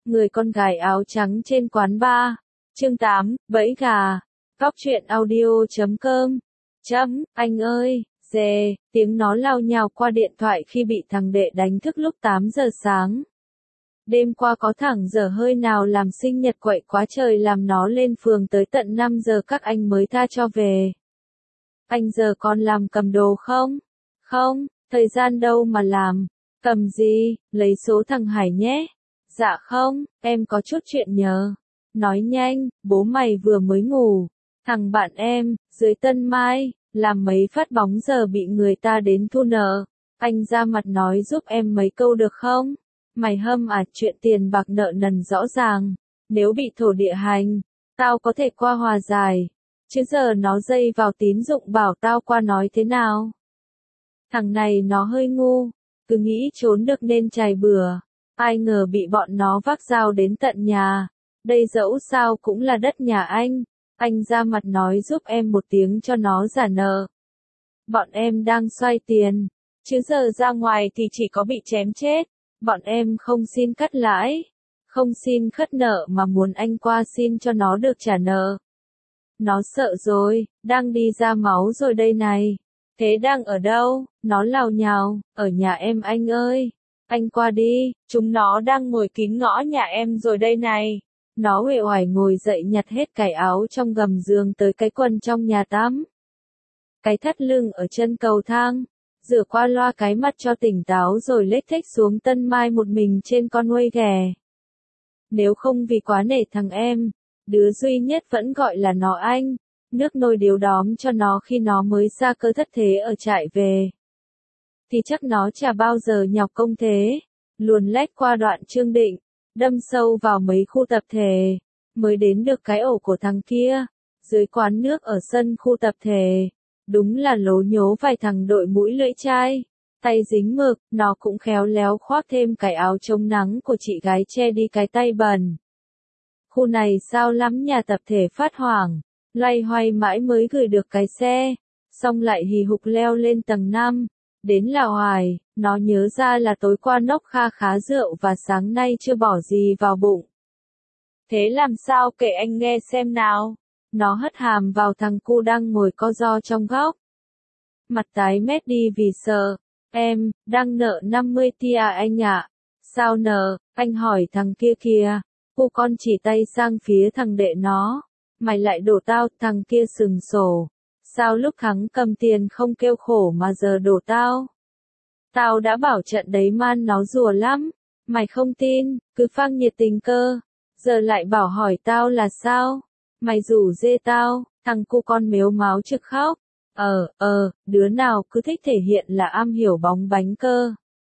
Người con gái áo trắng trên quán bar. Chương 8, bẫy gà. Góc truyện audio.com. Anh ơi, dè, tiếng nó lao nhào qua điện thoại khi bị thằng đệ đánh thức lúc 8 giờ sáng. Đêm qua có thằng dở hơi nào làm sinh nhật quậy quá trời làm nó lên phường tới tận 5 giờ các anh mới tha cho về. Anh giờ còn làm cầm đồ không? Không, thời gian đâu mà làm. Cầm gì, lấy số thằng Hải nhé. Dạ không, em có chút chuyện nhờ. Nói nhanh, bố mày vừa mới ngủ. Thằng bạn em, dưới Tân Mai, làm mấy phát bóng giờ bị người ta đến thu nợ. Anh ra mặt nói giúp em mấy câu được không? Mày hâm à, chuyện tiền bạc nợ nần rõ ràng. Nếu bị thổ địa hành, tao có thể qua hòa giải. Chứ giờ nó dây vào tín dụng bảo tao qua nói thế nào? Thằng này nó hơi ngu, cứ nghĩ trốn được nên chài bừa. Ai ngờ bị bọn nó vác dao đến tận nhà. Đây dẫu sao cũng là đất nhà anh ra mặt nói giúp em một tiếng cho nó trả nợ. Bọn em đang xoay tiền, chứ giờ ra ngoài thì chỉ có bị chém chết. Bọn em không xin cắt lãi, không xin khất nợ mà muốn anh qua xin cho nó được trả nợ. Nó sợ rồi, đang đi ra máu rồi đây này. Thế đang ở đâu? Nó lào nhào, ở nhà em anh ơi. Anh qua đi, chúng nó đang ngồi kín ngõ nhà em rồi đây này. Nó uể oải ngồi dậy nhặt hết cái áo trong gầm giường tới cái quần trong nhà tắm. Cái thắt lưng ở chân cầu thang, rửa qua loa cái mặt cho tỉnh táo rồi lết thếch xuống Tân Mai một mình trên con quay ghè. Nếu không vì quá nể thằng em, đứa duy nhất vẫn gọi là nó anh, nước nôi điếu đóm cho nó khi nó mới ra cơ thất thế ở trại về. Thì chắc nó chả bao giờ nhọc công thế, luồn lách qua đoạn Trương Định, đâm sâu vào mấy khu tập thể, mới đến được cái ổ của thằng kia, dưới quán nước ở sân khu tập thể. Đúng là lố nhố vài thằng đội mũi lưỡi chai, tay dính mực, nó cũng khéo léo khoác thêm cái áo chống nắng của chị gái che đi cái tay bẩn. Khu này sao lắm nhà tập thể phát hoảng, loay hoay mãi mới gửi được cái xe, xong lại hì hục leo lên tầng 5. Đến là hoài, nó nhớ ra là tối qua nốc kha khá rượu và sáng nay chưa bỏ gì vào bụng. Thế làm sao kể anh nghe xem nào. Nó hất hàm vào thằng cu đang ngồi co ro trong góc. Mặt tái mét đi vì sợ. Em, đang nợ 50 tia anh ạ. Sao nợ, anh hỏi thằng kia kìa. Cu con chỉ tay sang phía thằng đệ nó. Mày lại đổ tao, thằng kia sừng sổ. Sao lúc thắng cầm tiền không kêu khổ mà giờ đổ tao? Tao đã bảo trận đấy man nó rùa lắm. Mày không tin, cứ phang nhiệt tình cơ. Giờ lại bảo hỏi tao là sao? Mày rủ dê tao, thằng cu con mếu máo trực khóc. Đứa nào cứ thích thể hiện là am hiểu bóng bánh cơ.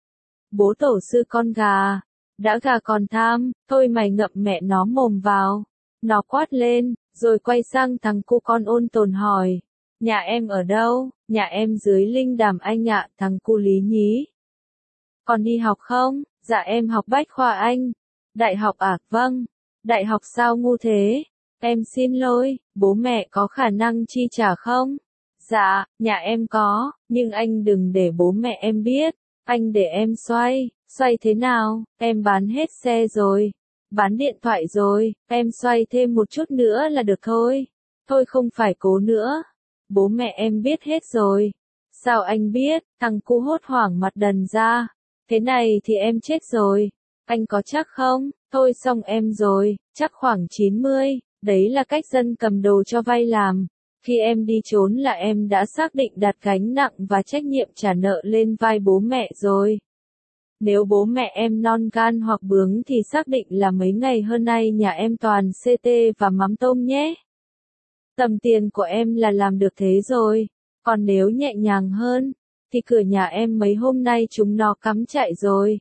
Bố tổ sư con gà, đã gà còn tham, thôi mày ngậm mẹ nó mồm vào. Nó quát lên, rồi quay sang thằng cu con ôn tồn hỏi. Nhà em ở đâu? Nhà em dưới Linh Đàm anh ạ, thằng cu lý nhí. Còn đi học không? Dạ em học bách khoa anh. Đại học à? Vâng. Đại học sao ngu thế? Em xin lỗi, bố mẹ có khả năng chi trả không? Dạ, nhà em có, nhưng anh đừng để bố mẹ em biết. Anh để em xoay thế nào? Em bán hết xe rồi, bán điện thoại rồi, em xoay thêm một chút nữa là được thôi. Thôi không phải cố nữa. Bố mẹ em biết hết rồi. Sao anh biết? Thằng cu hốt hoảng mặt đần ra. Thế này thì em chết rồi. Anh có chắc không? Thôi xong em rồi, chắc khoảng 90. Đấy là cách dân cầm đồ cho vay làm. Khi em đi trốn là em đã xác định đặt gánh nặng và trách nhiệm trả nợ lên vai bố mẹ rồi. Nếu bố mẹ em non gan hoặc bướng thì xác định là mấy ngày hơn nay nhà em toàn CT và mắm tôm nhé. Tầm tiền của em là làm được thế rồi. Còn nếu nhẹ nhàng hơn, thì cửa nhà em mấy hôm nay chúng nó cắm chạy rồi.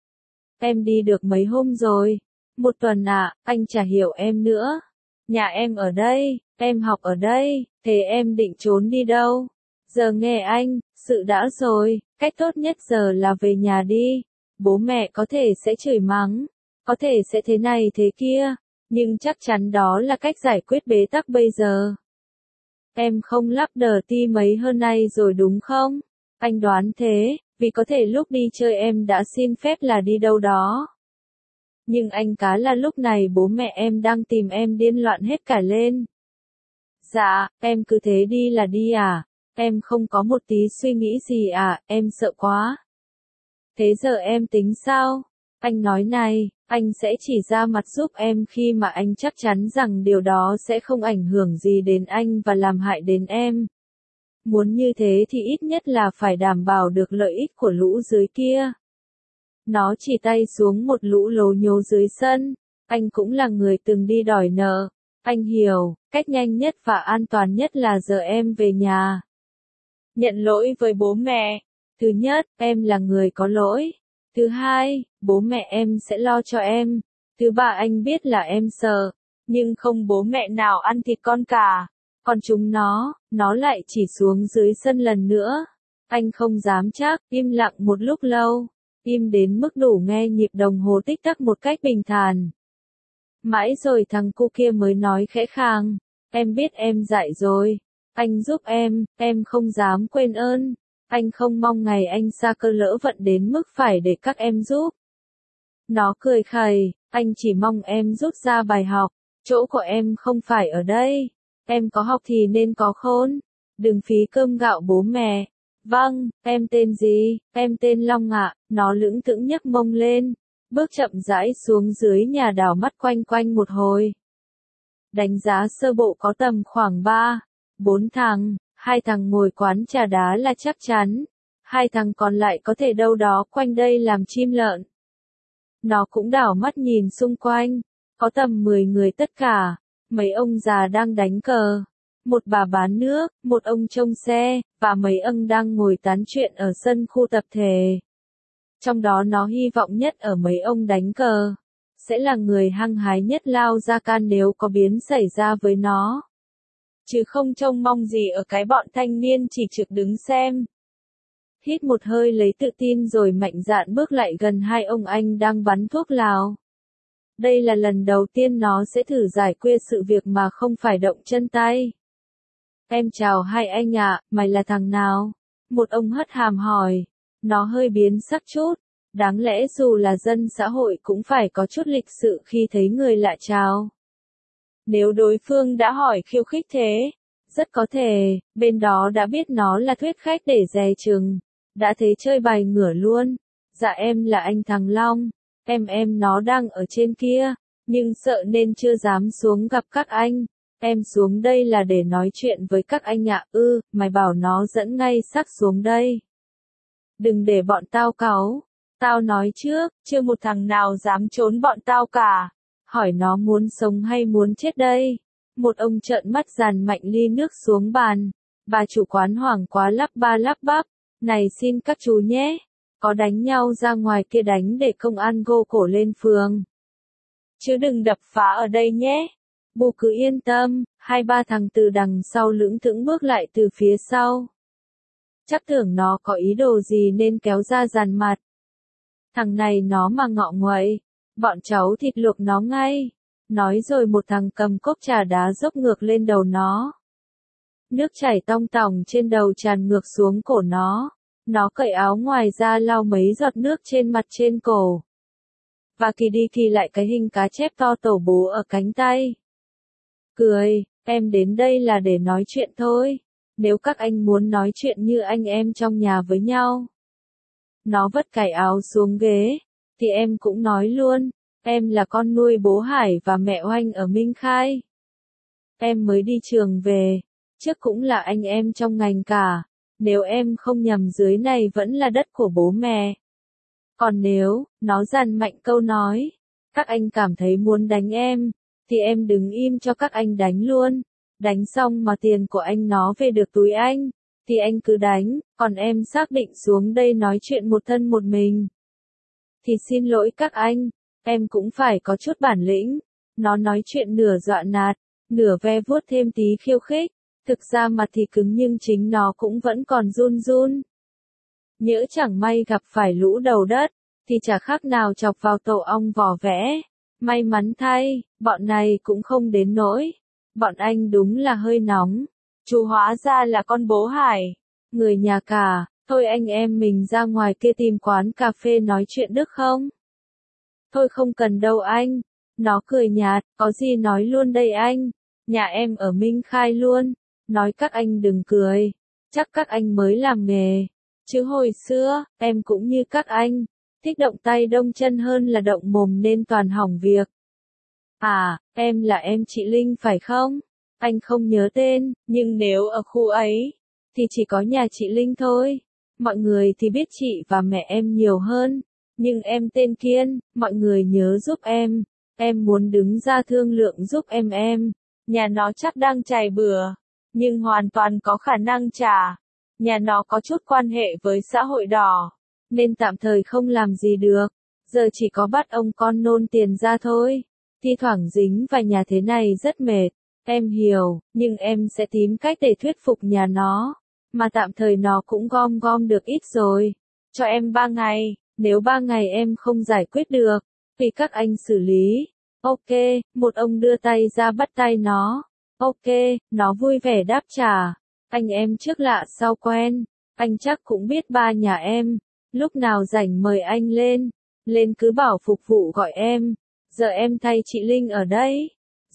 Em đi được mấy hôm rồi. 1 tuần ạ, anh chả hiểu em nữa. Nhà em ở đây, em học ở đây, thế em định trốn đi đâu? Giờ nghe anh, sự đã rồi, cách tốt nhất giờ là về nhà đi. Bố mẹ có thể sẽ chửi mắng, có thể sẽ thế này thế kia, nhưng chắc chắn đó là cách giải quyết bế tắc bây giờ. Em không lắp đờ ti mấy hơn nay rồi đúng không? Anh đoán thế, vì có thể lúc đi chơi em đã xin phép là đi đâu đó. Nhưng anh cá là lúc này bố mẹ em đang tìm em điên loạn hết cả lên. Dạ, em cứ thế đi là đi à? Em không có một tí suy nghĩ gì à, em sợ quá. Thế giờ em tính sao? Anh nói này, anh sẽ chỉ ra mặt giúp em khi mà anh chắc chắn rằng điều đó sẽ không ảnh hưởng gì đến anh và làm hại đến em. Muốn như thế thì ít nhất là phải đảm bảo được lợi ích của lũ dưới kia. Nó chỉ tay xuống một lũ lố nhố dưới sân. Anh cũng là người từng đi đòi nợ. Anh hiểu, cách nhanh nhất và an toàn nhất là giờ em về nhà. Nhận lỗi với bố mẹ. Thứ nhất, em là người có lỗi. Thứ hai, bố mẹ em sẽ lo cho em. Thứ ba, anh biết là em sợ, nhưng không bố mẹ nào ăn thịt con cả. Còn chúng nó lại chỉ xuống dưới sân lần nữa. Anh không dám chắc, im lặng một lúc lâu. Im đến mức đủ nghe nhịp đồng hồ tích tắc một cách bình thản. Mãi rồi thằng cu kia mới nói khẽ khàng. Em biết em dại rồi. Anh giúp em không dám quên ơn. Anh không mong ngày anh xa cơ lỡ vận đến mức phải để các em giúp. Nó cười khẩy, anh chỉ mong em rút ra bài học. Chỗ của em không phải ở đây. Em có học thì nên có khôn. Đừng phí cơm gạo bố mẹ. Vâng, em tên gì? Em tên Long ạ. Nó lững thững nhấc mông lên. Bước chậm rãi xuống dưới nhà, đảo mắt quanh quanh một hồi. Đánh giá sơ bộ có tầm khoảng 4 thằng. 2 thằng ngồi quán trà đá là chắc chắn. 2 thằng còn lại có thể đâu đó quanh đây làm chim lợn. Nó cũng đảo mắt nhìn xung quanh. Có tầm 10 người tất cả. Mấy ông già đang đánh cờ. Một bà bán nước, một ông trông xe, và mấy ông đang ngồi tán chuyện ở sân khu tập thể. Trong đó nó hy vọng nhất ở mấy ông đánh cờ. Sẽ là người hăng hái nhất lao ra can nếu có biến xảy ra với nó. Chứ không trông mong gì ở cái bọn thanh niên chỉ trực đứng xem. Hít một hơi lấy tự tin rồi mạnh dạn bước lại gần 2 ông anh đang bắn thuốc lào. Đây là lần đầu tiên nó sẽ thử giải quyết sự việc mà không phải động chân tay. Em chào 2 anh ạ, mày là thằng nào? Một ông hất hàm hỏi. Nó hơi biến sắc chút. Đáng lẽ dù là dân xã hội cũng phải có chút lịch sự khi thấy người lạ chào. Nếu đối phương đã hỏi khiêu khích thế, rất có thể, bên đó đã biết nó là thuyết khách để dè chừng. Đã thế chơi bài ngửa luôn. Dạ em là anh thằng Long. Em nó đang ở trên kia, nhưng sợ nên chưa dám xuống gặp các anh. Em xuống đây là để nói chuyện với các anh ạ. Mày bảo nó dẫn ngay xác xuống đây. Đừng để bọn tao cáu. Tao nói trước, chưa một thằng nào dám trốn bọn tao cả. Hỏi nó muốn sống hay muốn chết đây. Một ông trợn mắt dàn mạnh ly nước xuống bàn. Bà chủ quán hoảng quá lắp ba lắp bắp. Này xin các chú nhé. Có đánh nhau ra ngoài kia đánh để công an gô cổ lên phường. Chứ đừng đập phá ở đây nhé. Bố cứ yên tâm. 2-3 thằng từ đằng sau lững thững bước lại từ phía sau. Chắc tưởng nó có ý đồ gì nên kéo ra dàn mặt. Thằng này nó mà ngọ nguậy, bọn cháu thịt luộc nó ngay. Nói rồi một thằng cầm cốc trà đá dốc ngược lên đầu nó. Nước chảy tong tỏng trên đầu tràn ngược xuống cổ nó. Nó cởi áo ngoài ra lau mấy giọt nước trên mặt trên cổ. Và kỳ đi kỳ lại cái hình cá chép to tổ bố ở cánh tay. Cười, em đến đây là để nói chuyện thôi. Nếu các anh muốn nói chuyện như anh em trong nhà với nhau. Nó vất cài áo xuống ghế. Thì em cũng nói luôn. Em là con nuôi bố Hải và mẹ Oanh ở Minh Khai. Em mới đi trường về. Trước cũng là anh em trong ngành cả. Nếu em không nhầm dưới này vẫn là đất của bố mẹ. Còn nếu, nó dằn mạnh câu nói. Các anh cảm thấy muốn đánh em. Thì em đứng im cho các anh đánh luôn. Đánh xong mà tiền của anh nó về được túi anh. Thì anh cứ đánh, còn em xác định xuống đây nói chuyện một thân một mình. Thì xin lỗi các anh, em cũng phải có chút bản lĩnh. Nó nói chuyện nửa dọa nạt, nửa ve vuốt thêm tí khiêu khích. Thực ra mặt thì cứng nhưng chính nó cũng vẫn còn run run. Nhỡ chẳng may gặp phải lũ đầu đất, thì chả khác nào chọc vào tổ ong vỏ vẽ. May mắn thay, bọn này cũng không đến nỗi. Bọn anh đúng là hơi nóng. Chú hóa ra là con bố Hải. Người nhà cả, thôi anh em mình ra ngoài kia tìm quán cà phê nói chuyện được không? thôi không cần đâu anh. Nó cười nhạt, có gì nói luôn đây anh. Nhà em ở Minh Khai luôn. Nói các anh đừng cười. Chắc các anh mới làm nghề. Chứ hồi xưa, em cũng như các anh. Thích động tay động chân hơn là động mồm nên toàn hỏng việc. À, em là em chị Linh phải không? Anh không nhớ tên, nhưng nếu ở khu ấy, thì chỉ có nhà chị Linh thôi. Mọi người thì biết chị và mẹ em nhiều hơn. Nhưng em tên Kiên, mọi người nhớ giúp em. Em muốn đứng ra thương lượng giúp em. Nhà nó chắc đang chày bừa, nhưng hoàn toàn có khả năng trả. Nhà nó có chút quan hệ với xã hội đỏ, nên tạm thời không làm gì được. Giờ chỉ có bắt ông con nôn tiền ra thôi. Thi thoảng dính vài nhà thế này rất mệt. Em hiểu, nhưng em sẽ tìm cách để thuyết phục nhà nó. Mà tạm thời nó cũng gom gom được ít rồi. Cho em 3 ngày, nếu 3 ngày em không giải quyết được, thì các anh xử lý. Ok, một ông đưa tay ra bắt tay nó. Ok, nó vui vẻ đáp trả. Anh em trước lạ sau quen. Anh chắc cũng biết ba nhà em. Lúc nào rảnh mời anh lên. Lên cứ bảo phục vụ gọi em. Giờ em thay chị Linh ở đây.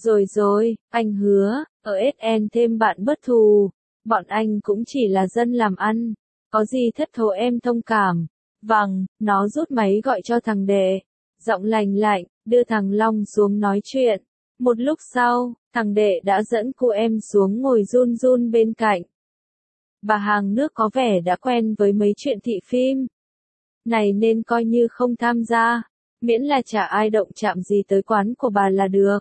Rồi, anh hứa, ở SN thêm bạn bất thù. Bọn anh cũng chỉ là dân làm ăn. Có gì thất thố em thông cảm. Vâng, nó rút máy gọi cho thằng Đệ. Giọng lành lạnh, đưa thằng Long xuống nói chuyện. Một lúc sau, thằng Đệ đã dẫn cô em xuống ngồi run run bên cạnh. Bà hàng nước có vẻ đã quen với mấy chuyện thị phim này nên coi như không tham gia. Miễn là chả ai động chạm gì tới quán của bà là được.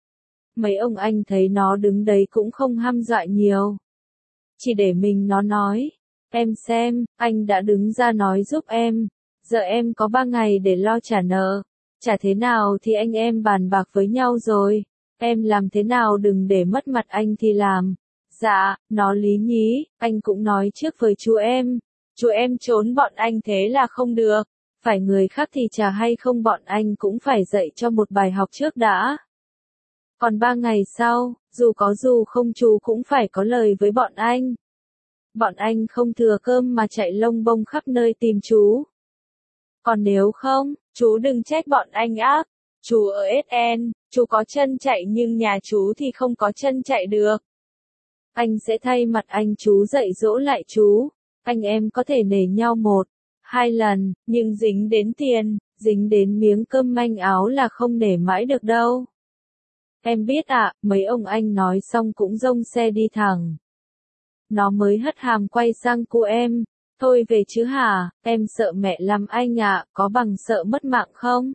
Mấy ông anh thấy nó đứng đấy cũng không hăm dọa nhiều. Chỉ để mình nó nói. Em xem, anh đã đứng ra nói giúp em. Giờ em có 3 ngày để lo trả nợ. Trả thế nào thì anh em bàn bạc với nhau rồi. Em làm thế nào đừng để mất mặt anh thì làm. Dạ, nó lý nhí, anh cũng nói trước với chú em. Chú em trốn bọn anh thế là không được. Phải người khác thì trả hay không bọn anh cũng phải dạy cho một bài học trước đã. Còn 3 ngày sau, dù không chú cũng phải có lời với bọn anh. Bọn anh không thừa cơm mà chạy lông bông khắp nơi tìm chú. Còn nếu không, chú đừng trách bọn anh ác. Chú ở SN, chú có chân chạy nhưng nhà chú thì không có chân chạy được. Anh sẽ thay mặt anh chú dạy dỗ lại chú. Anh em có thể nể nhau 1-2 lần, nhưng dính đến tiền, dính đến miếng cơm manh áo là không nể mãi được đâu. Em biết ạ, mấy ông anh nói xong cũng dông xe đi thẳng. Nó mới hất hàm quay sang cô em. Thôi về chứ hả, em sợ mẹ lắm anh ạ, có bằng sợ mất mạng không?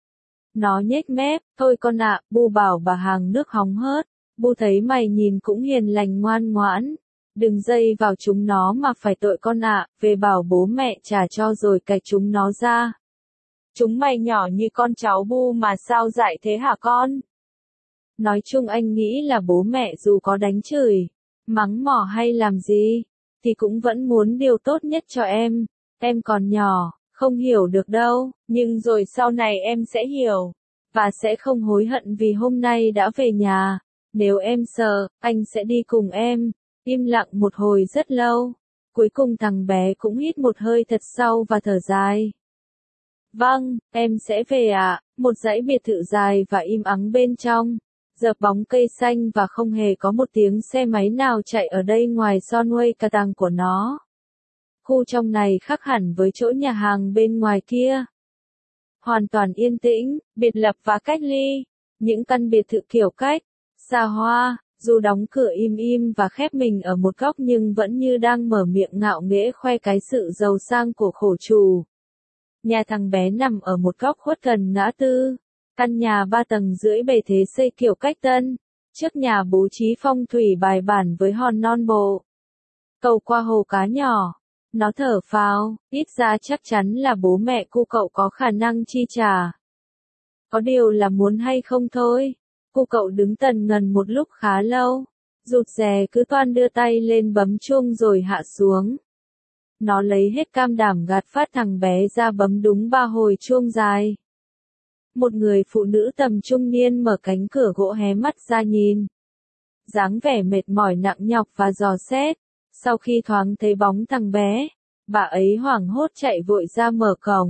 Nó nhếch mép, thôi con ạ, Bu bảo bà hàng nước hóng hớt. Bu thấy mày nhìn cũng hiền lành ngoan ngoãn. Đừng dây vào chúng nó mà phải tội con ạ, về bảo bố mẹ trả cho rồi cạch chúng nó ra. Chúng mày nhỏ như con cháu Bu mà sao dại thế hả con? Nói chung anh nghĩ là bố mẹ dù có đánh chửi, mắng mỏ hay làm gì, thì cũng vẫn muốn điều tốt nhất cho em. Em còn nhỏ, không hiểu được đâu, nhưng rồi sau này em sẽ hiểu, và sẽ không hối hận vì hôm nay đã về nhà. Nếu em sợ, anh sẽ đi cùng em. Im lặng một hồi rất lâu. Cuối cùng thằng bé cũng hít một hơi thật sâu và thở dài. Vâng, em sẽ về ạ. Một dãy biệt thự dài và im ắng bên trong. Dợp bóng cây xanh và không hề có một tiếng xe máy nào chạy ở đây ngoài Sunway cà tàng của nó. Khu trong này khác hẳn với chỗ nhà hàng bên ngoài kia. Hoàn toàn yên tĩnh, biệt lập và cách ly. Những căn biệt thự kiểu cách, xa hoa, dù đóng cửa im im và khép mình ở một góc nhưng vẫn như đang mở miệng ngạo nghễ khoe cái sự giàu sang của khổ chủ. Nhà thằng bé nằm ở một góc khuất gần ngã tư. Căn nhà 3 tầng rưỡi bề thế xây kiểu cách tân. Trước nhà bố trí phong thủy bài bản với hòn non bộ. Cầu qua hồ cá nhỏ. Nó thở phào, ít ra chắc chắn là bố mẹ cô cậu có khả năng chi trả. Có điều là muốn hay không thôi. Cô cậu đứng tần ngần một lúc khá lâu. Rụt rè cứ toan đưa tay lên bấm chuông rồi hạ xuống. Nó lấy hết cam đảm gạt phát thằng bé ra bấm đúng 3 hồi chuông dài. Một người phụ nữ tầm trung niên mở cánh cửa gỗ hé mắt ra nhìn. Dáng vẻ mệt mỏi nặng nhọc và dò xét. Sau khi thoáng thấy bóng thằng bé, bà ấy hoảng hốt chạy vội ra mở cổng.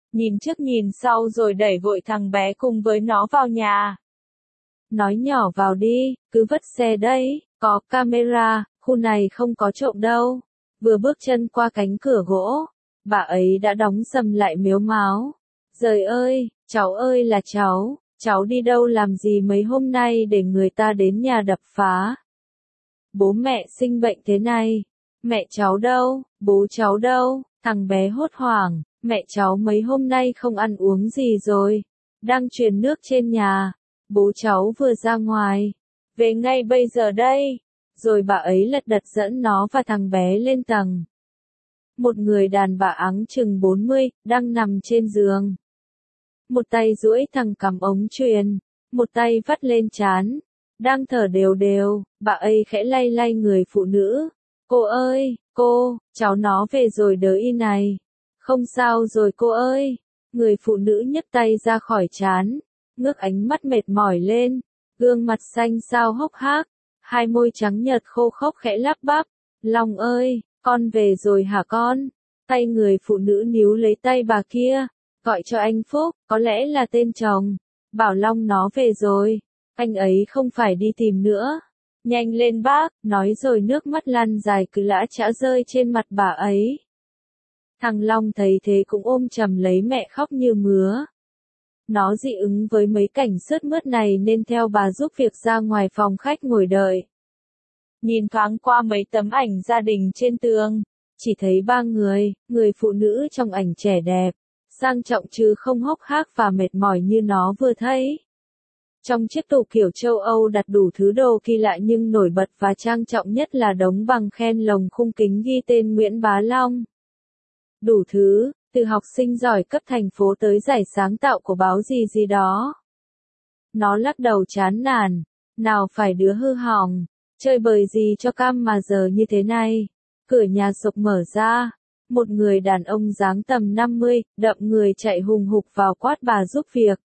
nhìn trước nhìn sau rồi đẩy vội thằng bé cùng với nó vào nhà. Nói nhỏ vào đi, cứ vất xe đấy, có camera, khu này không có trộm đâu. Vừa bước chân qua cánh cửa gỗ, bà ấy đã đóng sầm lại mếu máo. Giời ơi là cháu đi đâu làm gì mấy hôm nay để người ta đến nhà đập phá. Bố mẹ sinh bệnh thế này, mẹ cháu đâu, bố cháu đâu, thằng bé hốt hoảng, mẹ cháu mấy hôm nay không ăn uống gì rồi, đang truyền nước trên nhà, bố cháu vừa ra ngoài, về ngay bây giờ đây, rồi bà ấy lật đật dẫn nó và thằng bé lên tầng. Một người đàn bà áng chừng 40, đang nằm trên giường. Một tay duỗi thẳng cắm ống truyền, một tay vắt lên trán, đang thở đều đều, bà ấy khẽ lay lay người phụ nữ. Cô ơi, cô, cháu nó về rồi đớ y này. Không sao rồi cô ơi. Người phụ nữ nhấc tay ra khỏi trán, ngước ánh mắt mệt mỏi lên, gương mặt xanh xao hốc hác, hai môi trắng nhợt khô khốc khẽ lắp bắp. Long ơi, con về rồi hả con? Tay người phụ nữ níu lấy tay bà kia, gọi cho anh Phúc, có lẽ là tên chồng, bảo Long nó về rồi, anh ấy không phải đi tìm nữa. Nhanh lên bác, nói rồi nước mắt lăn dài cứ lã chã rơi trên mặt bà ấy. Thằng Long thấy thế cũng ôm chầm lấy mẹ khóc như mứa. Nó dị ứng với mấy cảnh sướt mướt này nên theo bà giúp việc ra ngoài phòng khách ngồi đợi. Nhìn thoáng qua mấy tấm ảnh gia đình trên tường, chỉ thấy ba người, người phụ nữ trong ảnh trẻ đẹp, sang trọng chứ không hốc hác và mệt mỏi như nó vừa thấy. Trong chiếc tủ kiểu châu Âu đặt đủ thứ đồ kỳ lạ nhưng nổi bật và trang trọng nhất là đống bằng khen lồng khung kính ghi tên Nguyễn Bá Long. Đủ thứ, từ học sinh giỏi cấp thành phố tới giải sáng tạo của báo gì gì đó. Nó lắc đầu chán nản, nào phải đứa hư hỏng, chơi bời gì cho cam mà giờ như thế này. Cửa nhà sộc mở ra, một người đàn ông dáng tầm 50, đậm người chạy hùng hục vào quát bà giúp việc.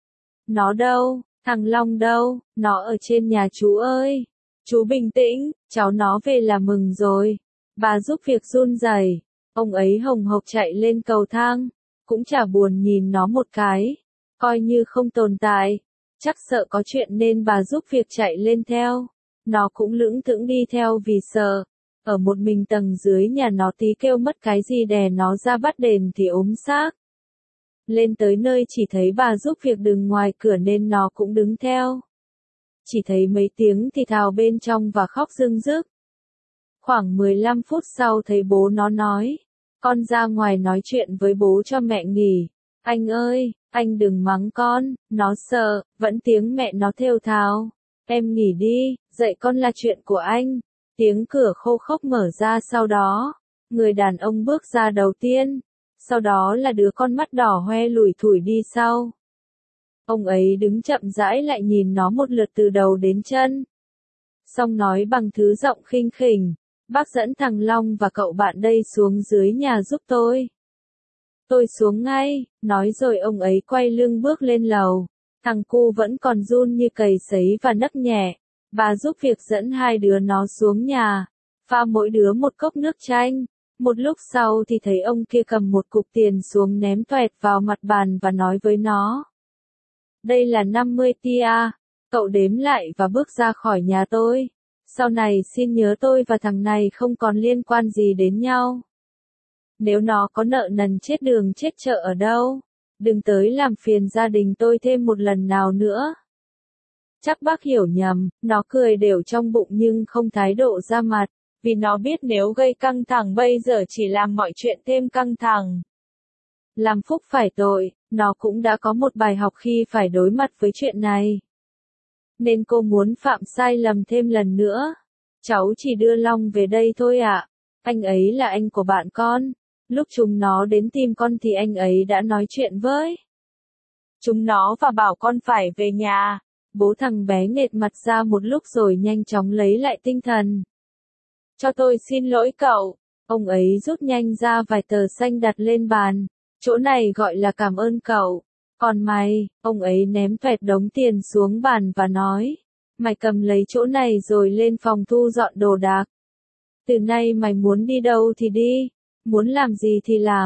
Nó đâu? Thằng Long đâu? Nó ở trên nhà chú ơi. Chú bình tĩnh, cháu nó về là mừng rồi. Bà giúp việc run rẩy. Ông ấy hồng hộc chạy lên cầu thang, cũng chả buồn nhìn nó một cái, coi như không tồn tại. Chắc sợ có chuyện nên bà giúp việc chạy lên theo. Nó cũng lững thững đi theo vì sợ. Ở một mình tầng dưới nhà nó tí kêu mất cái gì đè nó ra bắt đền thì ốm xác. Lên tới nơi chỉ thấy bà giúp việc đứng ngoài cửa nên nó cũng đứng theo. Chỉ thấy mấy tiếng thì thào bên trong và khóc rưng rức. Khoảng 15 phút sau thấy bố nó nói, con ra ngoài nói chuyện với bố cho mẹ nghỉ. Anh ơi, anh đừng mắng con, nó sợ, vẫn tiếng mẹ nó thều thào. Em nghỉ đi, dạy con là chuyện của anh. Tiếng cửa khô khốc mở ra sau đó, người đàn ông bước ra đầu tiên, sau đó là đứa con mắt đỏ hoe lủi thủi đi sau. Ông ấy đứng chậm rãi lại nhìn nó một lượt từ đầu đến chân. Xong nói bằng thứ giọng khinh khỉnh, bác dẫn thằng Long và cậu bạn đây xuống dưới nhà giúp tôi. Tôi xuống ngay, nói rồi ông ấy quay lưng bước lên lầu. Thằng cu vẫn còn run như cầy sấy và nấc nhẹ. Bà giúp việc dẫn hai đứa nó xuống nhà, pha mỗi đứa một cốc nước chanh. Một lúc sau thì thấy ông kia cầm một cục tiền xuống ném toẹt vào mặt bàn và nói với nó. Đây là 50 tia, cậu đếm lại và bước ra khỏi nhà tôi. Sau này xin nhớ tôi và thằng này không còn liên quan gì đến nhau. Nếu nó có nợ nần chết đường chết chợ ở đâu, đừng tới làm phiền gia đình tôi thêm một lần nào nữa. Chắc bác hiểu nhầm, nó cười đều trong bụng nhưng không thái độ ra mặt, vì nó biết nếu gây căng thẳng bây giờ chỉ làm mọi chuyện thêm căng thẳng. Làm phúc phải tội, nó cũng đã có một bài học khi phải đối mặt với chuyện này. Nên cô muốn phạm sai lầm thêm lần nữa. Cháu chỉ đưa Long về đây thôi ạ. Anh ấy là anh của bạn con. Lúc chúng nó đến tìm con thì anh ấy đã nói chuyện với chúng nó và bảo con phải về nhà. Bố thằng bé nghệt mặt ra một lúc rồi nhanh chóng lấy lại tinh thần. Cho tôi xin lỗi cậu. Ông ấy rút nhanh ra vài tờ xanh đặt lên bàn. Chỗ này gọi là cảm ơn cậu. Còn mày, ông ấy ném toẹt đống tiền xuống bàn và nói. Mày cầm lấy chỗ này rồi lên phòng thu dọn đồ đạc. Từ nay mày muốn đi đâu thì đi. Muốn làm gì thì làm.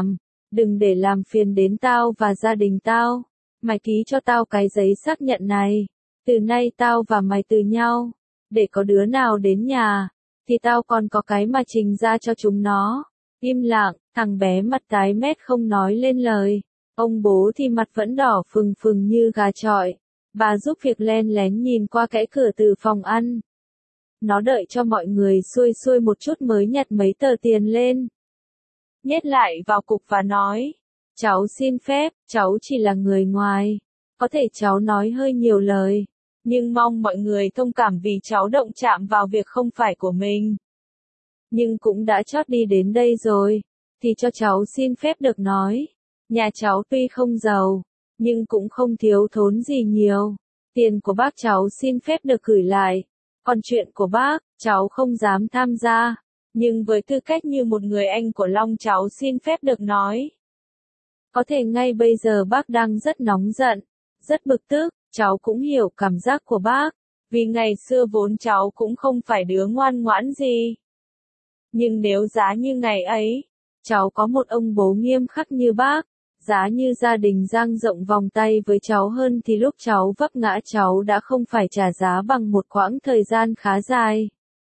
Đừng để làm phiền đến tao và gia đình tao. Mày ký cho tao cái giấy xác nhận này. Từ nay tao và mày từ nhau. Để có đứa nào đến nhà, thì tao còn có cái mà trình ra cho chúng nó. Im lặng, thằng bé mặt tái mét không nói lên lời. Ông bố thì mặt vẫn đỏ phừng phừng như gà chọi. Bà giúp việc len lén nhìn qua kẽ cửa từ phòng ăn. Nó đợi cho mọi người xuôi xuôi một chút mới nhặt mấy tờ tiền lên. Nhét lại vào cục và nói. Cháu xin phép, cháu chỉ là người ngoài. Có thể cháu nói hơi nhiều lời. Nhưng mong mọi người thông cảm vì cháu động chạm vào việc không phải của mình. Nhưng cũng đã chót đi đến đây rồi. Thì cho cháu xin phép được nói. Nhà cháu tuy không giàu, nhưng cũng không thiếu thốn gì nhiều. Tiền của bác cháu xin phép được gửi lại. Còn chuyện của bác, cháu không dám tham gia. Nhưng với tư cách như một người anh của Long cháu xin phép được nói. Có thể ngay bây giờ bác đang rất nóng giận, rất bực tức, cháu cũng hiểu cảm giác của bác. Vì ngày xưa vốn cháu cũng không phải đứa ngoan ngoãn gì. Nhưng nếu giá như ngày ấy, cháu có một ông bố nghiêm khắc như bác, giá như gia đình dang rộng vòng tay với cháu hơn thì lúc cháu vấp ngã cháu đã không phải trả giá bằng một quãng thời gian khá dài.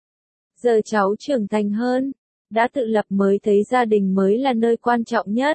Giờ cháu trưởng thành hơn, đã tự lập mới thấy gia đình mới là nơi quan trọng nhất.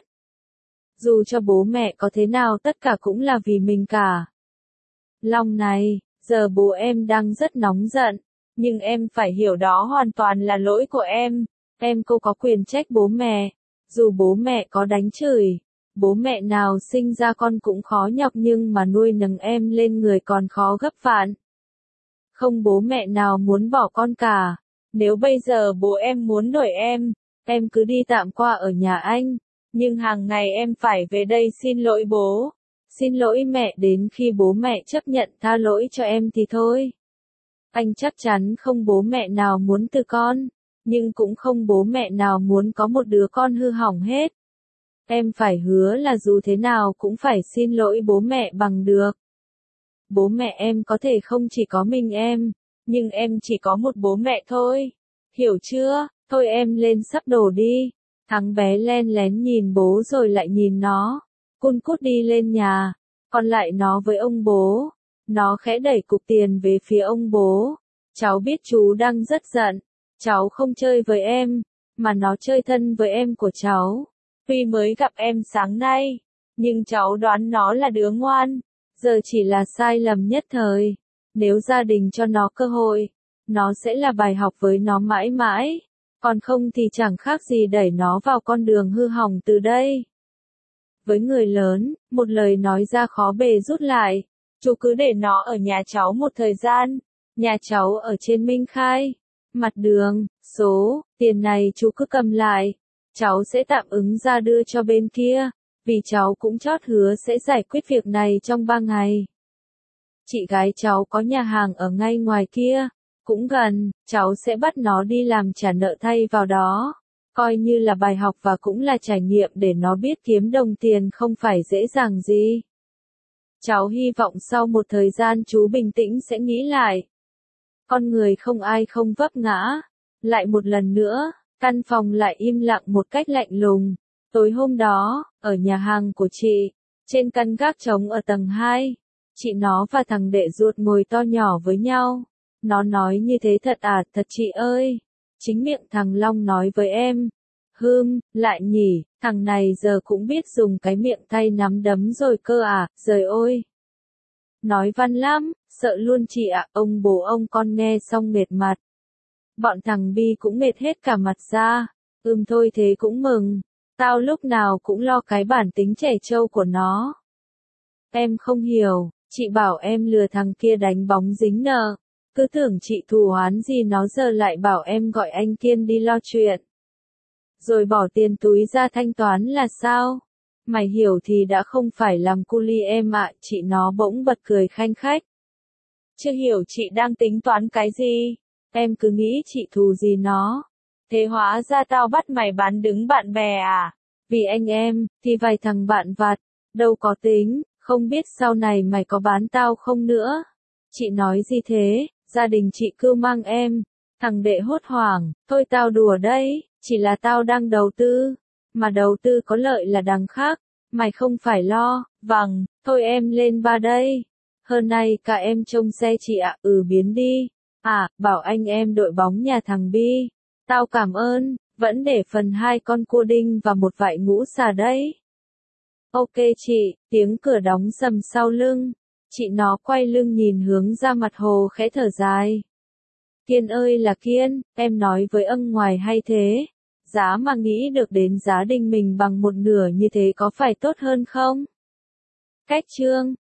Dù cho bố mẹ có thế nào tất cả cũng là vì mình cả. Long này, giờ bố em đang rất nóng giận, nhưng em phải hiểu đó hoàn toàn là lỗi của em. Em không có quyền trách bố mẹ, dù bố mẹ có đánh chửi. Bố mẹ nào sinh ra con cũng khó nhọc nhưng mà nuôi nấng em lên người còn khó gấp vạn. Không bố mẹ nào muốn bỏ con cả. Nếu bây giờ bố em muốn đuổi em cứ đi tạm qua ở nhà anh. Nhưng hàng ngày em phải về đây xin lỗi bố, xin lỗi mẹ đến khi bố mẹ chấp nhận tha lỗi cho em thì thôi. Anh chắc chắn không bố mẹ nào muốn từ con, nhưng cũng không bố mẹ nào muốn có một đứa con hư hỏng hết. Em phải hứa là dù thế nào cũng phải xin lỗi bố mẹ bằng được. Bố mẹ em có thể không chỉ có mình em, nhưng em chỉ có một bố mẹ thôi. Hiểu chưa? Thôi em lên sắp đồ đi. Thằng bé len lén nhìn bố rồi lại nhìn nó. Cun cút đi lên nhà. Còn lại nó với ông bố. Nó khẽ đẩy cục tiền về phía ông bố. Cháu biết chú đang rất giận. Cháu không chơi với em, mà nó chơi thân với em của cháu. Tuy mới gặp em sáng nay, nhưng cháu đoán nó là đứa ngoan. Giờ chỉ là sai lầm nhất thời. Nếu gia đình cho nó cơ hội, nó sẽ là bài học với nó mãi mãi. Còn không thì chẳng khác gì đẩy nó vào con đường hư hỏng từ đây. Với người lớn, một lời nói ra khó bề rút lại. Chú cứ để nó ở nhà cháu một thời gian. Nhà cháu ở trên Minh Khai. Mặt đường, số, tiền này chú cứ cầm lại. Cháu sẽ tạm ứng ra đưa cho bên kia. Vì cháu cũng chót hứa sẽ giải quyết việc này trong 3 ngày. Chị gái cháu có nhà hàng ở ngay ngoài kia. Cũng gần, cháu sẽ bắt nó đi làm trả nợ thay vào đó. Coi như là bài học và cũng là trải nghiệm để nó biết kiếm đồng tiền không phải dễ dàng gì. Cháu hy vọng sau một thời gian chú bình tĩnh sẽ nghĩ lại. Con người không ai không vấp ngã. Lại một lần nữa, căn phòng lại im lặng một cách lạnh lùng. Tối hôm đó, ở nhà hàng của chị, trên căn gác trống ở tầng 2, chị nó và thằng đệ ruột ngồi to nhỏ với nhau. Nó nói như thế thật à, thật chị ơi. Chính miệng thằng Long nói với em. Lại nhỉ, thằng này giờ cũng biết dùng cái miệng thay nắm đấm rồi cơ à, giời ơi. Nói văn lắm, sợ luôn chị ạ, ông bố ông con nghe xong mệt mặt. Bọn thằng Bi cũng mệt hết cả mặt ra. Thôi thế cũng mừng. Tao lúc nào cũng lo cái bản tính trẻ trâu của nó. Em không hiểu, chị bảo em lừa thằng kia đánh bóng dính nợ. Cứ tưởng chị thù oán gì nó giờ lại bảo em gọi anh Kiên đi lo chuyện. Rồi bỏ tiền túi ra thanh toán là sao? Mày hiểu thì đã không phải làm cu li em ạ, chị nó bỗng bật cười khanh khách. Chưa hiểu chị đang tính toán cái gì? Em cứ nghĩ chị thù gì nó. Thế hóa ra tao bắt mày bán đứng bạn bè à? Vì anh em, thì vài thằng bạn vặt, đâu có tính, không biết sau này mày có bán tao không nữa. Chị nói gì thế? Gia đình chị cứ mang em. Thằng đệ hốt hoảng, thôi tao đùa đấy, chỉ là tao đang đầu tư. mà đầu tư có lợi là đằng khác, mày không phải lo, vâng, thôi em lên ba đây. Hơn này cả em trông xe chị ạ, biến đi. À, bảo anh em đội bóng nhà thằng Bi. Tao cảm ơn, vẫn để phần 2 con cua đinh và một vại ngũ xà đấy. Ok chị, tiếng cửa đóng sầm sau lưng. Chị nó quay lưng nhìn hướng ra mặt hồ khẽ thở dài. Kiên ơi là Kiên, em nói với ân ngoài hay thế? Giá mà nghĩ được đến giá đình mình bằng một nửa như thế có phải tốt hơn không? Cách chương